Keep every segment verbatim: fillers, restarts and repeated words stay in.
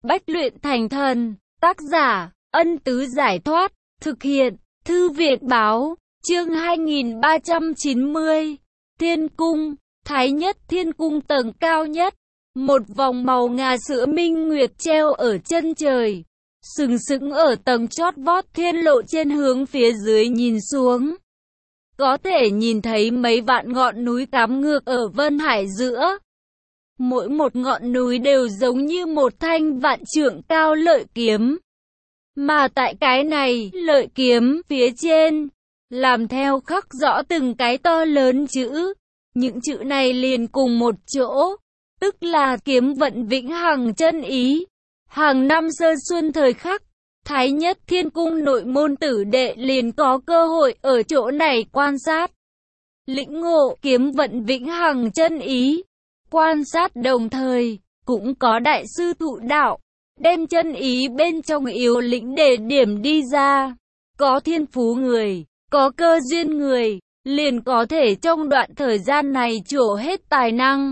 Bách luyện thành thần. Tác giả, Ân Tứ Giải Thoát. Thực hiện, Thư Việt Báo. Chương hai nghìn ba trăm chín mươi. Thiên Cung. Thái Nhất Thiên Cung tầng cao nhất. Một vòng màu ngà sữa minh nguyệt treo ở chân trời, sừng sững ở tầng chót vót thiên lộ trên hướng phía dưới nhìn xuống. Có thể nhìn thấy mấy vạn ngọn núi cắm ngược ở Vân Hải giữa. Mỗi một ngọn núi đều giống như một thanh vạn trượng cao lợi kiếm. Mà tại cái này, lợi kiếm phía trên, làm theo khắc rõ từng cái to lớn chữ. Những chữ này liền cùng một chỗ, tức là kiếm vận vĩnh hằng chân ý. Hàng năm sơ xuân thời khắc, Thái Nhất Thiên Cung nội môn tử đệ liền có cơ hội ở chỗ này quan sát, lĩnh ngộ kiếm vận vĩnh hằng chân ý. Quan sát đồng thời, cũng có đại sư thụ đạo, đem chân ý bên trong yếu lĩnh để điểm đi ra. Có thiên phú người, có cơ duyên người, liền có thể trong đoạn thời gian này trổ hết tài năng.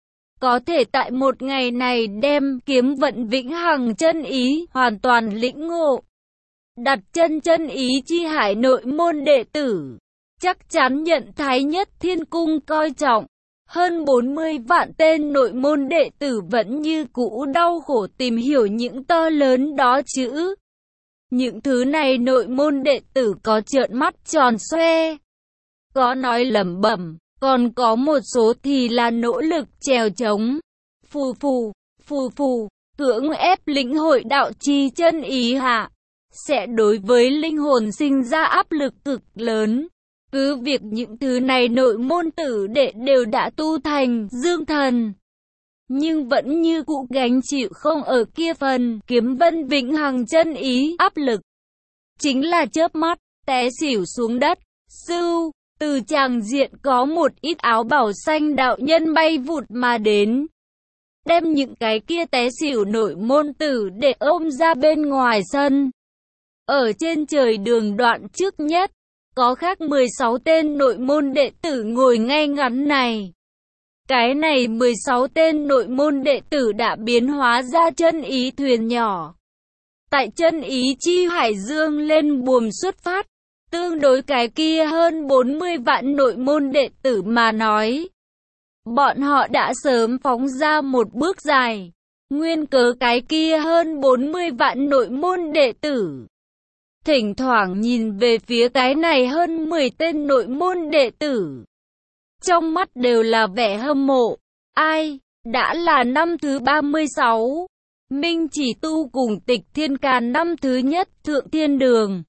Có thể tại một ngày này đem kiếm vận vĩnh hằng chân ý hoàn toàn lĩnh ngộ. Đặt chân chân ý chi hải nội môn đệ tử, chắc chắn nhận Thái Nhất Thiên Cung coi trọng. Hơn bốn mươi vạn tên nội môn đệ tử vẫn như cũ đau khổ tìm hiểu những to lớn đó chữ. Những thứ này nội môn đệ tử có trợn mắt tròn xoe, có nói lẩm bẩm, còn có một số thì là nỗ lực trèo trống. Phù phù, phù phù, cưỡng ép lĩnh hội đạo chi chân ý hạ, sẽ đối với linh hồn sinh ra áp lực cực lớn. Cứ việc những thứ này nội môn tử đệ đều đã tu thành dương thần, nhưng vẫn như cũ gánh chịu không ở kia phần kiếm vân vĩnh hằng chân ý áp lực. Chính là chớp mắt, té xỉu xuống đất. Sưu, từ tràng diện có một ít áo bảo xanh đạo nhân bay vụt mà đến, đem những cái kia té xỉu nội môn tử đệ ôm ra bên ngoài sân. Ở trên trời đường đoạn trước nhất, có khác mười sáu tên nội môn đệ tử ngồi ngay ngắn này. Cái này mười sáu tên nội môn đệ tử đã biến hóa ra chân ý thuyền nhỏ. Tại chân ý chi hải dương lên buồm xuất phát, tương đối cái kia hơn bốn mươi vạn nội môn đệ tử mà nói, bọn họ đã sớm phóng ra một bước dài. Nguyên cớ cái kia hơn bốn mươi vạn nội môn đệ tử thỉnh thoảng nhìn về phía cái này hơn mười tên nội môn đệ tử, trong mắt đều là vẻ hâm mộ. Ai, đã là năm thứ ba mươi sáu, Minh Chỉ Tu cùng Tịch Thiên Càn năm thứ nhất thượng thiên đường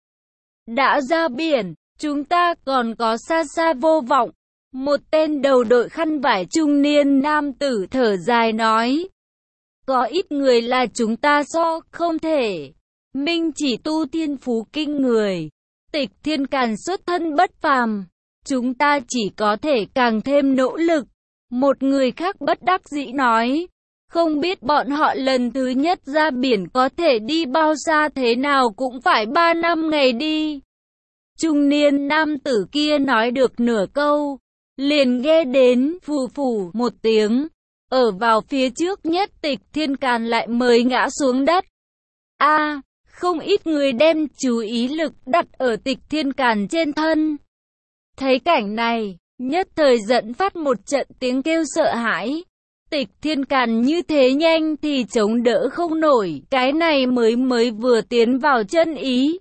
đã ra biển, chúng ta còn có xa xa vô vọng. Một tên đầu đội khăn vải trung niên nam tử thở dài nói, có ít người là chúng ta so không thể. Minh Chỉ Tu thiên phú kinh người, Tịch Thiên Càn xuất thân bất phàm, chúng ta chỉ có thể càng thêm nỗ lực. Một người khác bất đắc dĩ nói, không biết bọn họ lần thứ nhất ra biển có thể đi bao xa, thế nào cũng phải ba năm ngày đi. Trung niên nam tử kia nói được nửa câu, liền nghe đến phù phù một tiếng, ở vào phía trước nhất Tịch Thiên Càn lại mới ngã xuống đất. A, à, không ít người đem chú ý lực đặt ở Tịch Thiên Càn trên thân. Thấy cảnh này, nhất thời dẫn phát một trận tiếng kêu sợ hãi. Tịch Thiên Càn như thế nhanh thì chống đỡ không nổi, cái này mới mới vừa tiến vào chân ý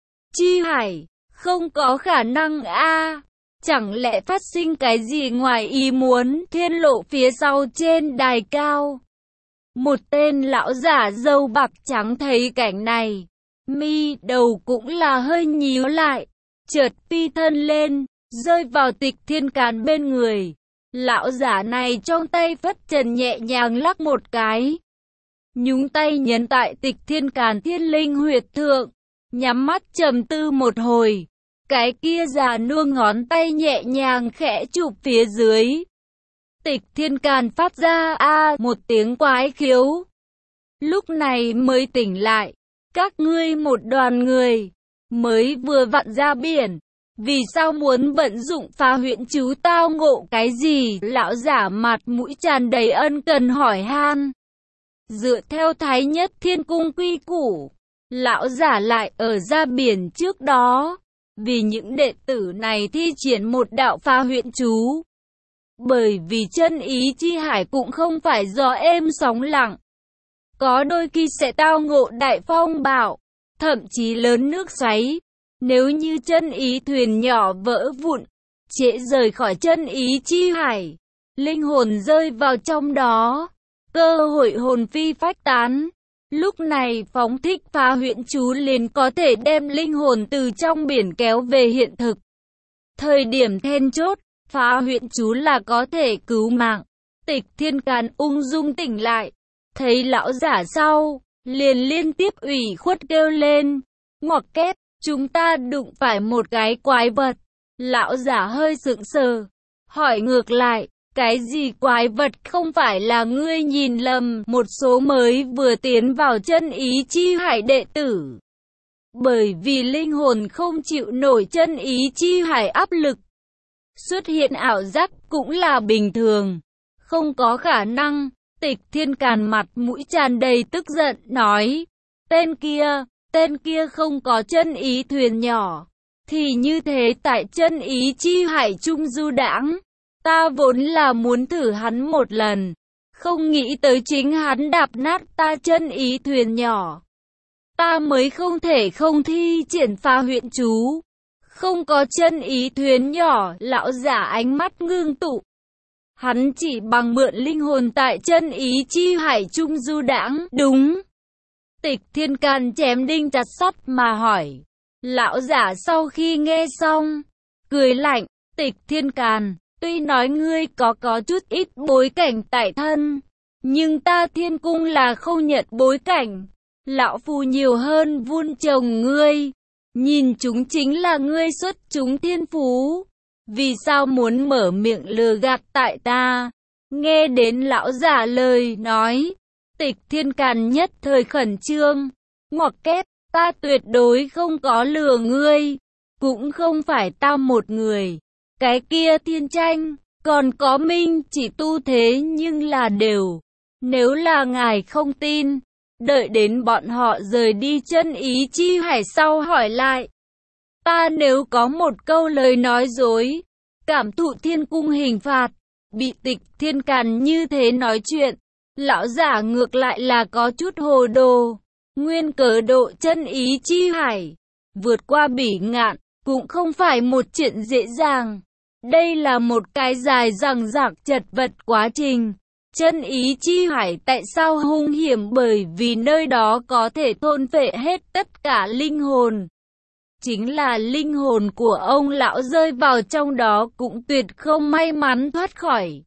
chi hải, không có khả năng a. À, chẳng lẽ phát sinh cái gì ngoài ý muốn? Thiên lộ phía sau trên đài cao, một tên lão giả râu bạc trắng thấy cảnh này, mi đầu cũng là hơi nhíu lại, chợt phi thân lên, rơi vào Tịch Thiên Càn bên người. Lão giả này trong tay phất trần nhẹ nhàng lắc một cái, nhúng tay nhấn tại Tịch Thiên Càn thiên linh huyệt thượng, nhắm mắt trầm tư một hồi, cái kia già nua ngón tay nhẹ nhàng khẽ chụp phía dưới. Tịch Thiên Càn phát ra a một tiếng quái khiếu, lúc này mới tỉnh lại. Các ngươi một đoàn người mới vừa vặn ra biển, vì sao muốn vận dụng phá huyễn chú tao ngộ cái gì? Lão giả mặt mũi tràn đầy ân cần hỏi han. Dựa theo Thái Nhất Thiên Cung quy củ, lão giả lại ở ra biển trước đó, vì những đệ tử này thi triển một đạo phá huyễn chú. Bởi vì chân ý chi hải cũng không phải gió êm sóng lặng, có đôi khi sẽ tao ngộ đại phong bạo, thậm chí lớn nước xoáy. Nếu như chân ý thuyền nhỏ vỡ vụn, trễ rời khỏi chân ý chi hải, linh hồn rơi vào trong đó, cơ hội hồn phi phách tán. Lúc này phóng thích phá huyễn chú liền có thể đem linh hồn từ trong biển kéo về hiện thực. Thời điểm then chốt, phá huyễn chú là có thể cứu mạng. Tịch Thiên Càn ung dung tỉnh lại, thấy lão giả sau, liền liên tiếp ủy khuất kêu lên, ngoặc kép, chúng ta đụng phải một cái quái vật. Lão giả hơi sững sờ, hỏi ngược lại, cái gì quái vật? Không phải là ngươi nhìn lầm một số mới vừa tiến vào chân ý chi hải đệ tử. Bởi vì linh hồn không chịu nổi chân ý chi hải áp lực, xuất hiện ảo giác cũng là bình thường, không có khả năng. Tịch Thiên Càn mặt mũi tràn đầy tức giận nói, tên kia, tên kia không có chân ý thuyền nhỏ, thì như thế tại chân ý chi hải trung du đãng. Ta vốn là muốn thử hắn một lần, không nghĩ tới chính hắn đạp nát ta chân ý thuyền nhỏ. Ta mới không thể không thi triển phá huyễn chú. Không có chân ý thuyền nhỏ, lão giả ánh mắt ngưng tụ. Hắn chỉ bằng mượn linh hồn tại chân ý chi hải trung du đãng, đúng. Tịch Thiên Càn chém đinh chặt sắt mà hỏi. Lão giả sau khi nghe xong, cười lạnh, Tịch Thiên Càn, tuy nói ngươi có có chút ít bối cảnh tại thân, nhưng ta Thiên Cung là không nhận bối cảnh. Lão phu nhiều hơn vun trồng ngươi, nhìn chúng chính là ngươi xuất chúng thiên phú. Vì sao muốn mở miệng lừa gạt tại ta? Nghe đến lão giả lời nói, Tịch Thiên Càn nhất thời khẩn trương, ngoặc kép, ta tuyệt đối không có lừa ngươi, cũng không phải ta một người. Cái kia Thiên Tranh, còn có Minh Chỉ Tu thế nhưng là đều. Nếu là ngài không tin, đợi đến bọn họ rời đi chân ý chi hải sau hỏi lại. Ta nếu có một câu lời nói dối, cảm thụ Thiên Cung hình phạt. Bị Tịch Thiên Càn như thế nói chuyện, lão giả ngược lại là có chút hồ đồ. Nguyên cớ độ chân ý chi hải, vượt qua bỉ ngạn, cũng không phải một chuyện dễ dàng. Đây là một cái dài dằng dặc chật vật quá trình. Chân ý chi hải tại sao hung hiểm? Bởi vì nơi đó có thể thôn phệ hết tất cả linh hồn. Chính là linh hồn của ông lão rơi vào trong đó cũng tuyệt không may mắn thoát khỏi.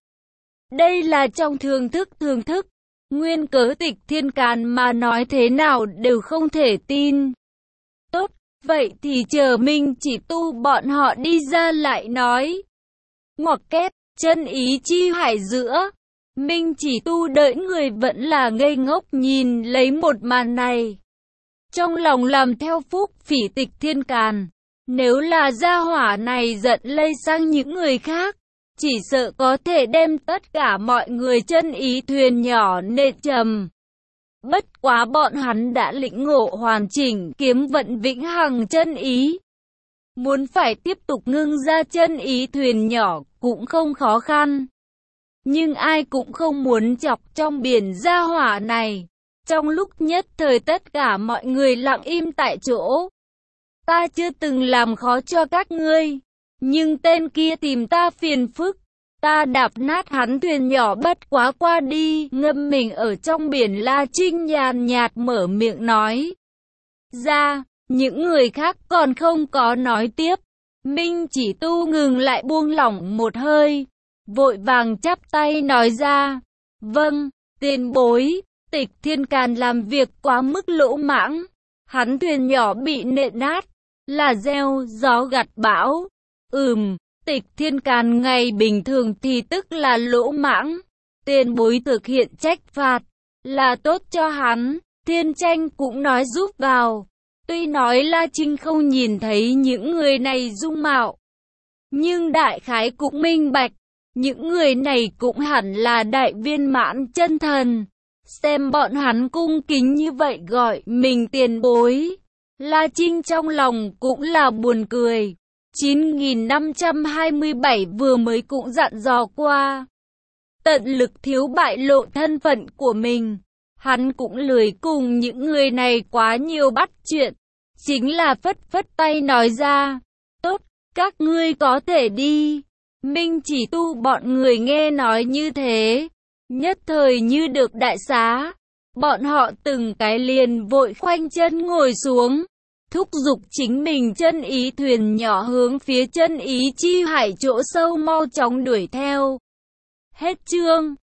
Đây là trong thường thức thường thức. Nguyên cớ Tịch Thiên Càn mà nói thế nào đều không thể tin. Tốt, vậy thì chờ Minh Chỉ Tu bọn họ đi ra lại nói. Ngoặc kép, chân ý chi hải giữa. Minh Chỉ Tu đợi người vẫn là ngây ngốc nhìn lấy một màn này. Trong lòng làm theo phúc phỉ Tịch Thiên Càn. Nếu là gia hỏa này giận lây sang những người khác, chỉ sợ có thể đem tất cả mọi người chân ý thuyền nhỏ nện trầm. Bất quá bọn hắn đã lĩnh ngộ hoàn chỉnh kiếm vận vĩnh hằng chân ý. Muốn phải tiếp tục ngưng ra chân ý thuyền nhỏ cũng không khó khăn. Nhưng ai cũng không muốn chọc trong biển gia hỏa này. Trong lúc nhất thời tất cả mọi người lặng im tại chỗ. Ta chưa từng làm khó cho các ngươi, nhưng tên kia tìm ta phiền phức. Ta đạp nát hắn thuyền nhỏ bất quá qua đi, ngâm mình ở trong biển. La Trinh nhàn nhạt mở miệng nói ra, những người khác còn không có nói tiếp. Minh Chỉ Tu ngừng lại buông lỏng một hơi, vội vàng chắp tay nói ra, vâng, tiền bối. Tịch Thiên Càn làm việc quá mức lỗ mãng, hắn thuyền nhỏ bị nện nát, là gieo gió gặt bão. Ừm, Tịch Thiên Càn ngày bình thường thì tức là lỗ mãng, tiền bối thực hiện trách phạt, là tốt cho hắn. Thiên Tranh cũng nói giúp vào. Tuy nói La Trinh không nhìn thấy những người này dung mạo, nhưng đại khái cũng minh bạch, những người này cũng hẳn là đại viên mãn chân thần. Xem bọn hắn cung kính như vậy gọi mình tiền bối. La Trinh trong lòng cũng là buồn cười. chín nghìn năm trăm hai mươi bảy vừa mới cũng dặn dò qua. Tận lực thiếu bại lộ thân phận của mình. Hắn cũng lười cùng những người này quá nhiều bắt chuyện. Chính là phất phất tay nói ra. Tốt, các ngươi có thể đi. Minh Chỉ Tu bọn người nghe nói như thế. Nhất thời như được đại xá. Bọn họ từng cái liền vội khoanh chân ngồi xuống. Thúc giục chính mình chân ý thuyền nhỏ hướng phía chân ý chi hải chỗ sâu mau chóng đuổi theo. Hết chương.